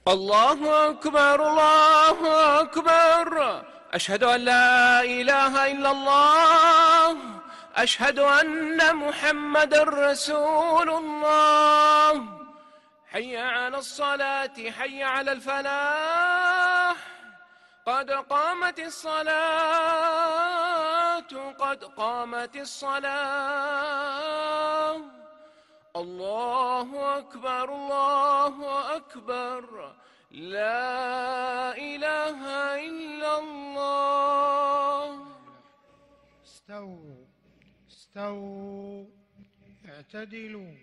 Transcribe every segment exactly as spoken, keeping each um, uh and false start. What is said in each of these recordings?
الله أكبر الله أكبر. أشهد أن لا إله إلا الله. أشهد أن محمد رسول الله. حي على الصلاة حي على الفلاح. قد قامت الصلاة قد قامت الصلاة. الله أكبر الله أكبر. لا إله إلا الله. استووا استووا اعتدلوا.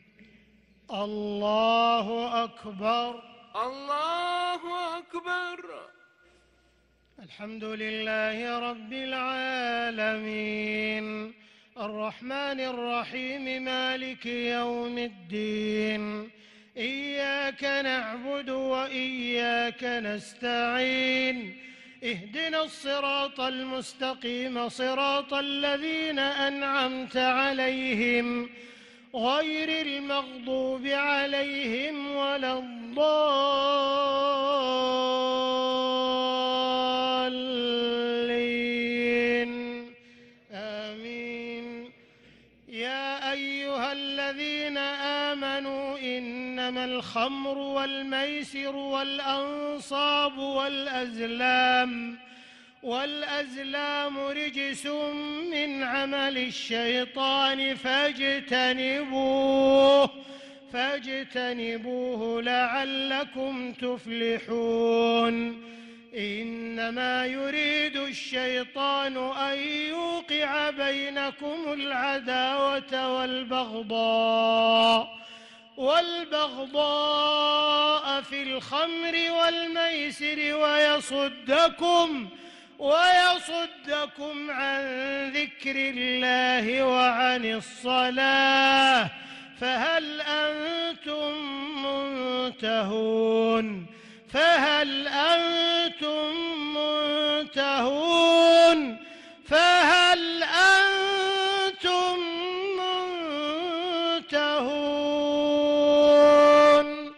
الله أكبر الله أكبر. الحمد لله رب العالمين الرحمن الرحيم مالك يوم الدين. إياك نعبد وإياك نستعين. اهدنا الصراط المستقيم صراط الذين أنعمت عليهم غير المغضوب عليهم ولا الضالين. آمين. يا أيها الذين آمنوا إنما الخمر والميسر والأنصاب والأزلام والأزلام رجس من عمل الشيطان فاجتنبوه فاجتنبوه لعلكم تفلحون. إنما يريد الشيطان أن يوقع بينكم العداوة والبغضاء والبغضاء في الخمر والميسر ويصدكم ويصدكم عن ذكر الله وعن الصلاة فهل أنتم منتهون فهل أنتم منتهون فهل أنتم منتهون.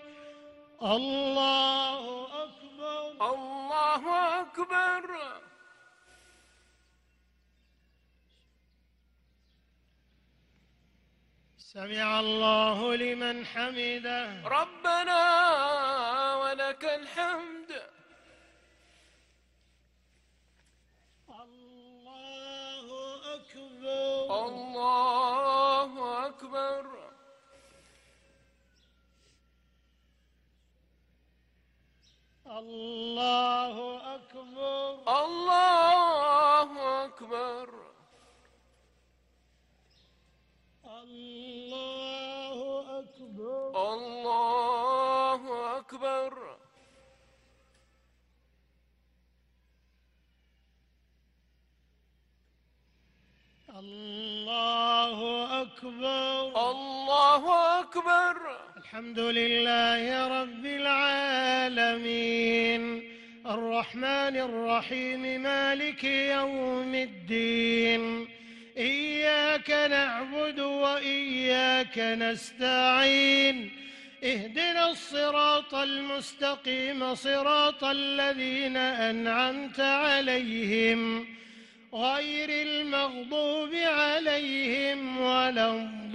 الله أكبر الله أكبر. سمع الله لمن حمده. ربنا ولك الحمد. الله أكبر الله أكبر. الله أكبر الله أكبر. الله أكبر الله أكبر. الله أكبر الله أكبر. الحمد لله رب العالمين الرحمن الرحيم مالك يوم الدين. إياك نعبد وإياك نستعين. اهدنا الصراط المستقيم صراط الذين أنعمت عليهم غير المغضوب عليهم ولا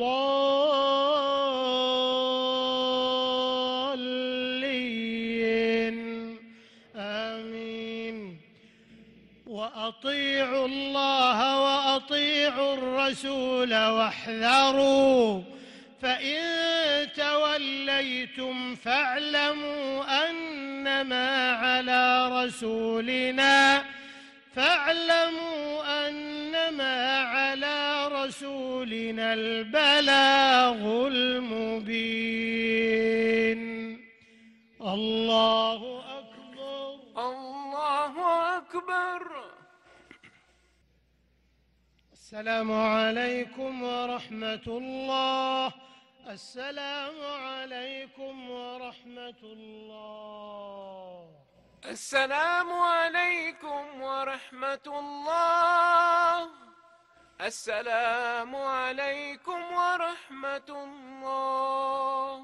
الضالين. آمين. وأطيعوا الله وأطيعوا الرسول واحذروا فإن توليتم فاعلموا أنما على رسولنا فاعلموا أنما على رسولنا البلاغ المبين. الله أكبر الله أكبر. السلام عليكم ورحمة الله. السلام عليكم ورحمة الله. السلام عليكم ورحمة الله. السلام عليكم ورحمة الله.